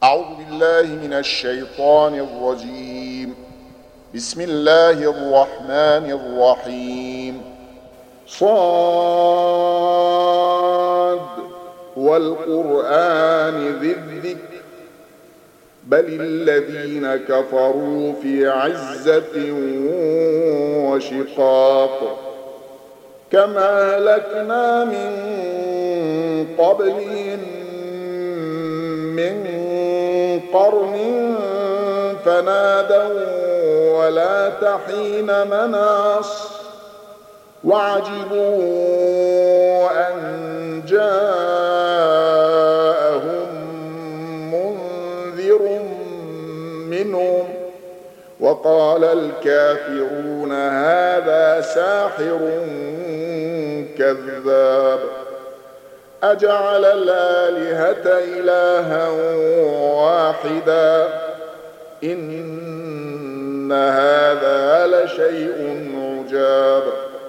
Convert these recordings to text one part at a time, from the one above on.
أعوذ بالله من الشيطان الرجيم. بسم الله الرحمن الرحيم. صاد والقرآن ذي الذكر بل الذين كفروا في عزة وشقاق كما أهلكنا من قبلهم من قرن فنادوا ولا تحين مناص وعجبوا أن جاءهم منذر منهم وقال الكافرون هذا ساحر كذاب أجعل الآلهة إلها واحدا إن هذا لشيء عجاب.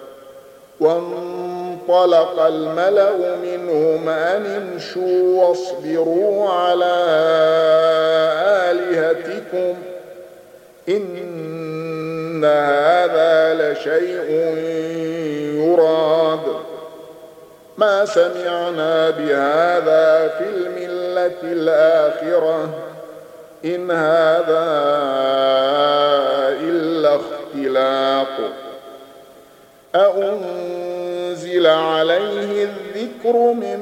وانطلق الملأ منهم أن امشوا واصبروا على آلهتكم إن هذا لشيء يراد ما سمعنا بهذا في الملة الآخرة إن هذا إلا اختلاق أأنزل عليه الذكر من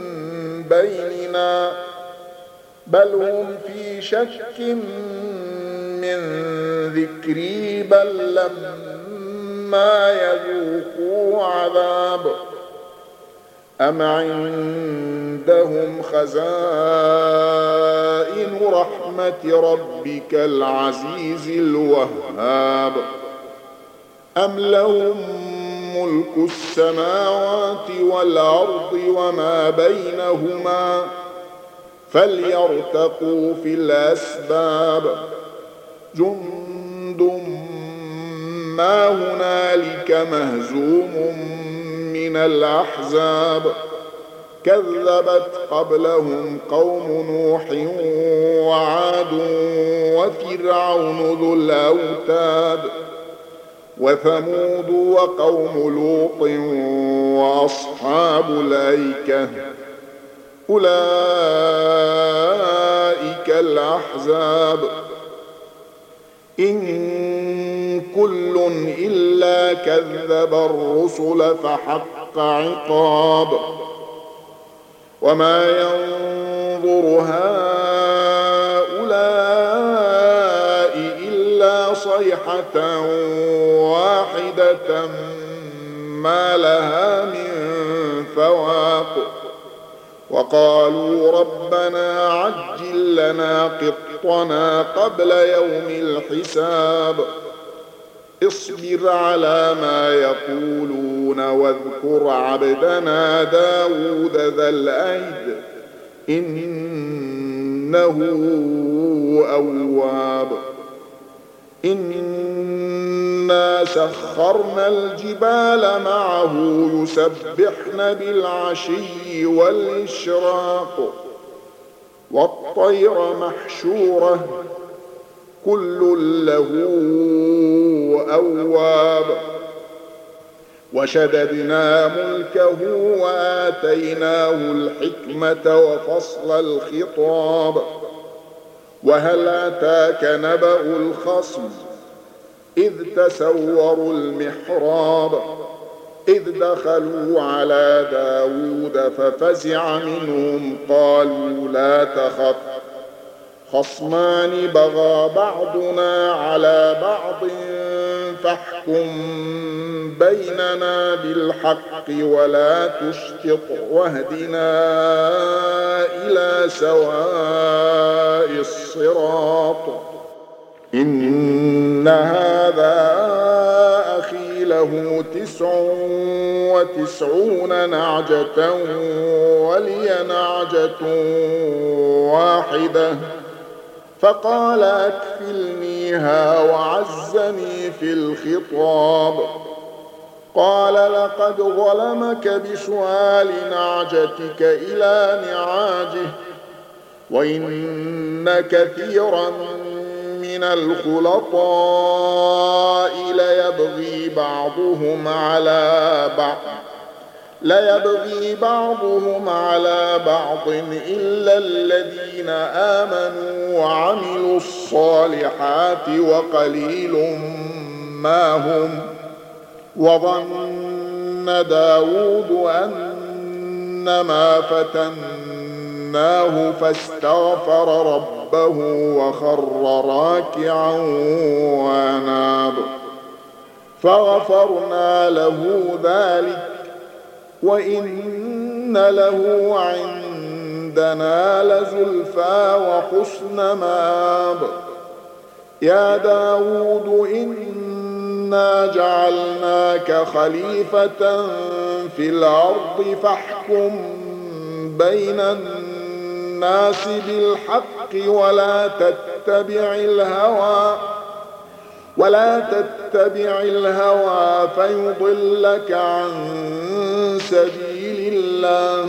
بيننا بل هم في شك من ذكري بل لما يذوقوا عذاب أم عندهم خزائن رحمة ربك العزيز الوهاب أم لهم ملك السماوات والأرض وما بينهما فليرتقوا في الأسباب جند ما هنالك مهزوم من الأحزاب كذبت قبلهم قوم نوح وعاد وفرعون ذو الأوتاد وثمود وقوم لوط وأصحاب الأيكة أولئك الأحزاب إن كل إلا كذب الرسل فحق عقاب وما ينظر هؤلاء إلا صيحة واحدة ما لها من فواق وقالوا ربنا عجل لنا قطنا قبل يوم الحساب اصبر على ما يقولون واذكر عبدنا داود ذا الأيد إنه أواب إنا سخرنا الجبال معه يسبحن بالعشي والإشراق والطير محشورة كل له أواب وشددنا ملكه وآتيناه الحكمة وفصل الخطاب وهل أتاك نبأ الخصم إذ تسوروا المحراب إذ دخلوا على داود ففزع منهم قالوا لا تخف خصمان بغى بعضنا على بعض فاحكم بيننا بالحق ولا تشطط واهدنا إلى سواء الصراط إن هذا أخي له 99 نعجة ولي نعجة واحدة فقال أكفلنيها وعزني في الخطاب قال لقد ظلمك بسؤال نعجتك إلى نعاجه وإن كثيرا من الخلطاء ليبغي بعضهم على بعض إلا الذين آمنوا وعملوا الصالحات وقليل ما هم. وظن داود أنما فتناه فاستغفر ربه وخر راكعا وأناب، فغفرنا له ذلك وإن له عندنا لزلفى وحسن مآب. يا داود إنا جعلناك خليفة في الأرض فاحكم بين الناس بالحق ولا تتبع الهوى فيضلك عن سبيل الله.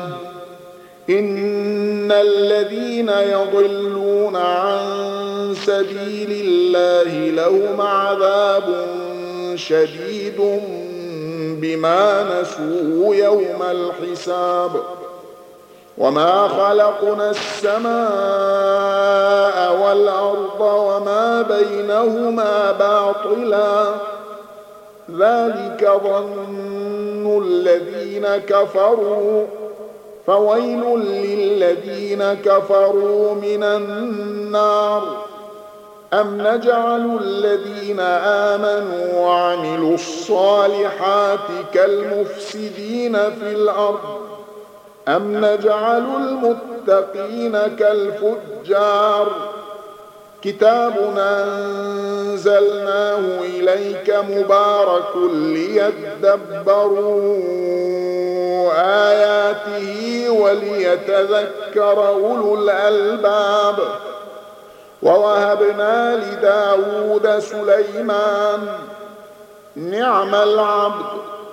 إن الذين يضلون عن سبيل الله لهم عذاب شديد بما نسوا يوم الحساب. وما خلقنا السماء والأرض وما بينهما باطلا ذلك ظن الذين كفروا فويل للذين كفروا من النار. أم نجعل الذين آمنوا وعملوا الصالحات كالمفسدين في الأرض أم نجعل المتقين كالفجار. كتاب أنزلناه إليك مبارك ليدبروا آياته وليتذكر أولو الألباب. ووهبنا لداود سليمان نعم العبد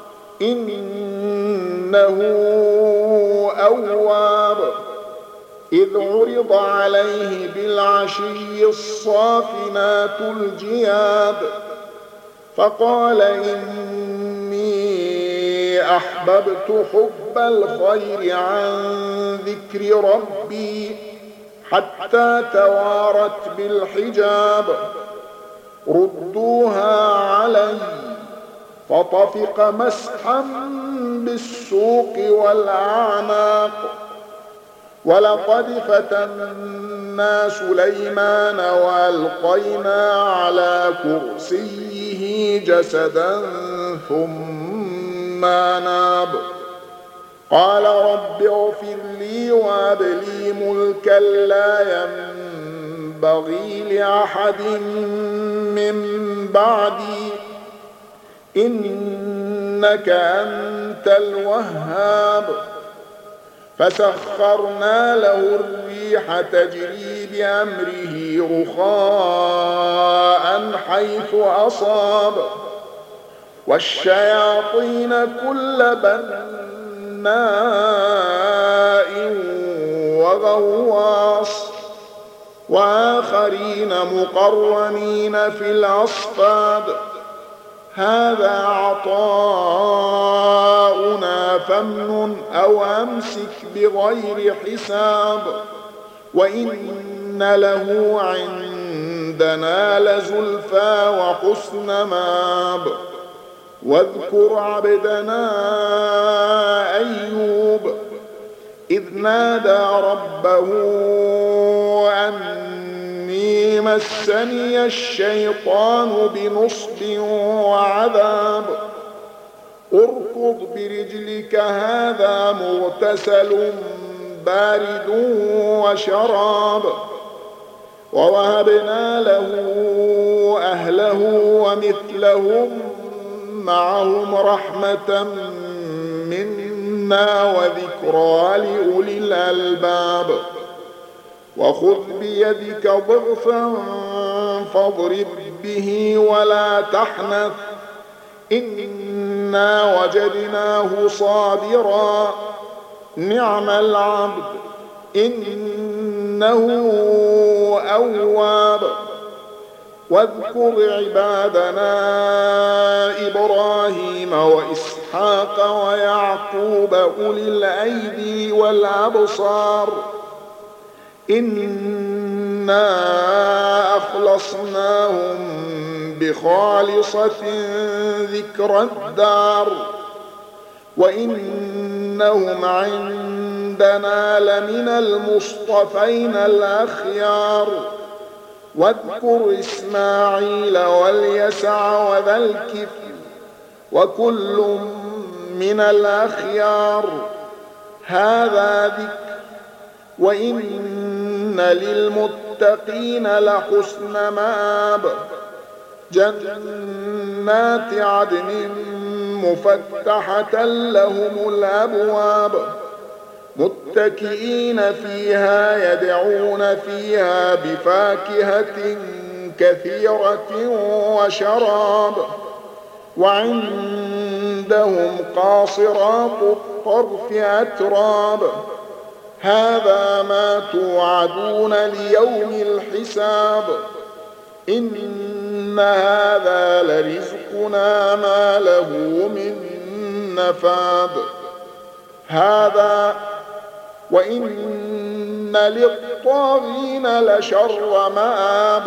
إنه أواب. إذ عرض عليه بالعشي الصافنات الجياد فقال إني أحببت حب الخير عن ذكر ربي حتى توارت بالحجاب. ردوها علي فطفق مسحا بالسوق والأعناق. ولقد فتنا سليمان وألقينا على كرسيه جسدا ثم أناب. قال رب اغفر لي وهب لي ملكا لا ينبغي لأحد من بعدي إنك أنت الوهاب. فسخرنا له الريح تجري بأمره رخاء حيث أصاب والشياطين كل بناء وغواص وآخرين مقرنين في الأصفاد. هذا عطاؤنا فامنن أو أمسك بغير حساب وإن له عندنا لزلفى وحسن مآب. واذكر عبدنا أيوب إذ نادى ربه أني مسني الشيطان بنصب وعذاب. اركض برجلك هذا مغتسل بارد وشراب. ووهبنا له أهله ومثلهم معهم رحمة منا وذكرى لأولي الألباب. وخذ بيدك ضغثا فاضرب به ولا تحنث إنا وجدناه صابرا نعم العبد إنه أواب. واذكر عبادنا إبراهيم وإسحاق ويعقوب أولي الأيدي والأبصار إنا أخلصناهم بخالصة ذكر الدار وإنهم عندنا لمن المصطفين الأخيار. واذكر إسماعيل واليسع وذا الكفل وكل من الأخيار هذا ذكر وإن للمتقين لحسن مآب. جنات عدن مفتحة لهم الأبواب متكئين فيها يدعون فيها بفاكهة كثيرة وشراب وعندهم قاصرات الطرف أتراب. هذا ما توعدون ليوم الحساب إن هذا لرزقنا ما له من نفاد. هذا وإن للطاغين لشر مآب.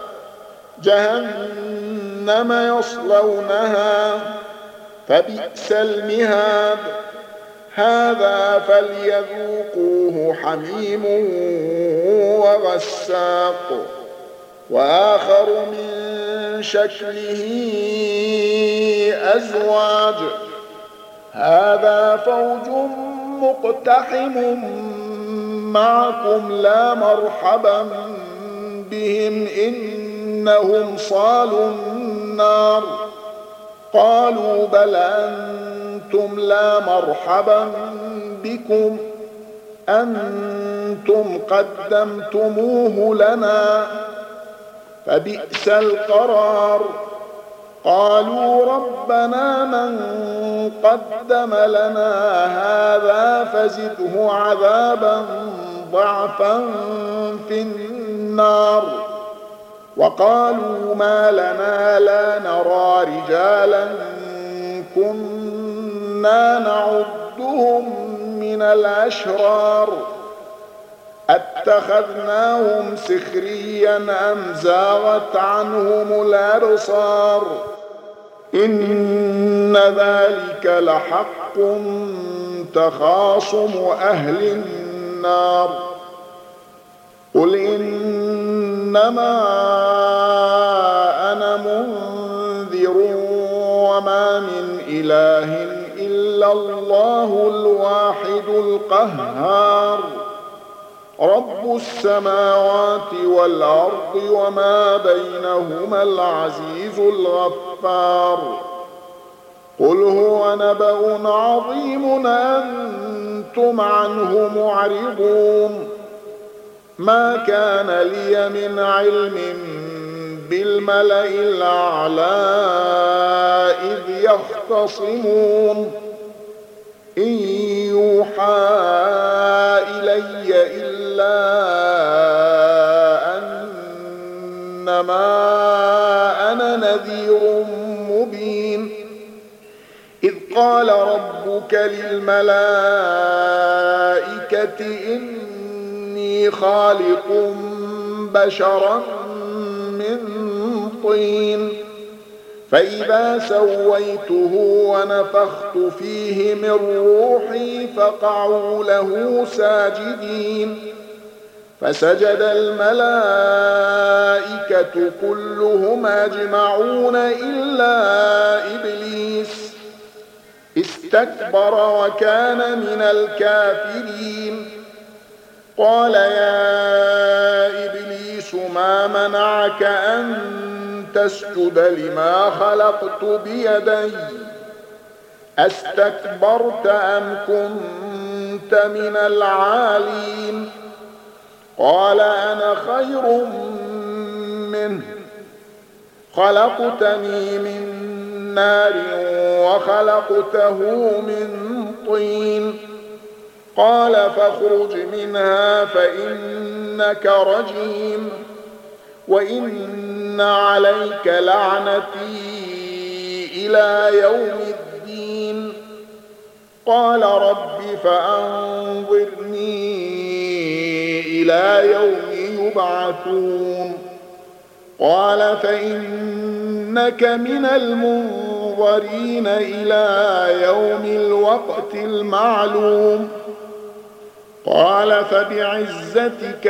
جهنم يصلونها فبئس المهاد. هذا فليذوقوه حميم وغساق وآخر من شكله أزواج. هذا فوج مقتحم معكم لا مرحبا بهم إنهم صالوا النار. قالوا بل أنتم لا مرحبا بكم أنتم قدمتموه لنا فبئس القرار. قالوا ربنا من قدم لنا هذا فزده عذابا ضعفا في النار. وقالوا ما لنا لا نرى رجالا كنا نعدهم من الأشرار أتخذناهم سخريا أم زاغت عنهم الأبصار. إن ذلك لحق تخاصم أهل النار. قل إنما أنا منذر وما من إله إلا الله الواحد القهار. رب السماوات والأرض وما بينهما العزيز الغفار. قل هو نبأ عظيم أنتم عنه معرضون. ما كان لي من علم بالملأ الأعلى إذ يختصمون إن يوحى إلي إلا أنما أنا نذير مبين. إذ قال ربك للملائكة إني خالق بشرا من طين فإذا سويته ونفخت فيه من روحي فقعوا له ساجدين. فسجد الملائكة كلهم أجمعون إلا إبليس استكبر وكان من الكافرين. قال يا إبليس ما منعك أن تسجد لما خلقت بيدي أستكبرت أم كنت من العالين؟ قال أنا خير منه خلقتني من نار وخلقته من طين قال فاخرج منها فإنك رجيم وإن عليك لعنتي إلى يوم الدين. قال رب فأنظرني إلى يوم يبعثون. قال فإنك من المنظرين إلى يوم الوقت المعلوم. قال فبعزتك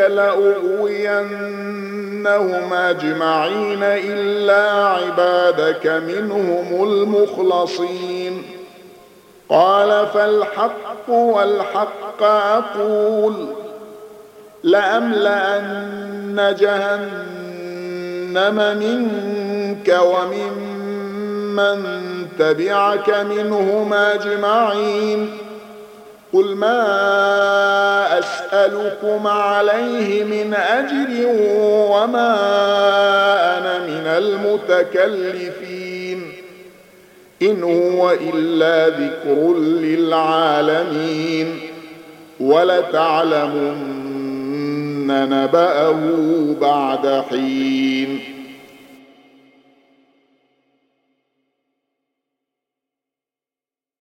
لأغوينهم أجمعين إلا عبادك منهم المخلصين. قال فالحق والحق أقول لأملأن جهنم منك وممن تبعك منهم أجمعين. قل ما أسألكم عليه من أجر وما أنا من المتكلفين إن هو إلا ذكر للعالمين ولتعلمن نبأه بعد حين.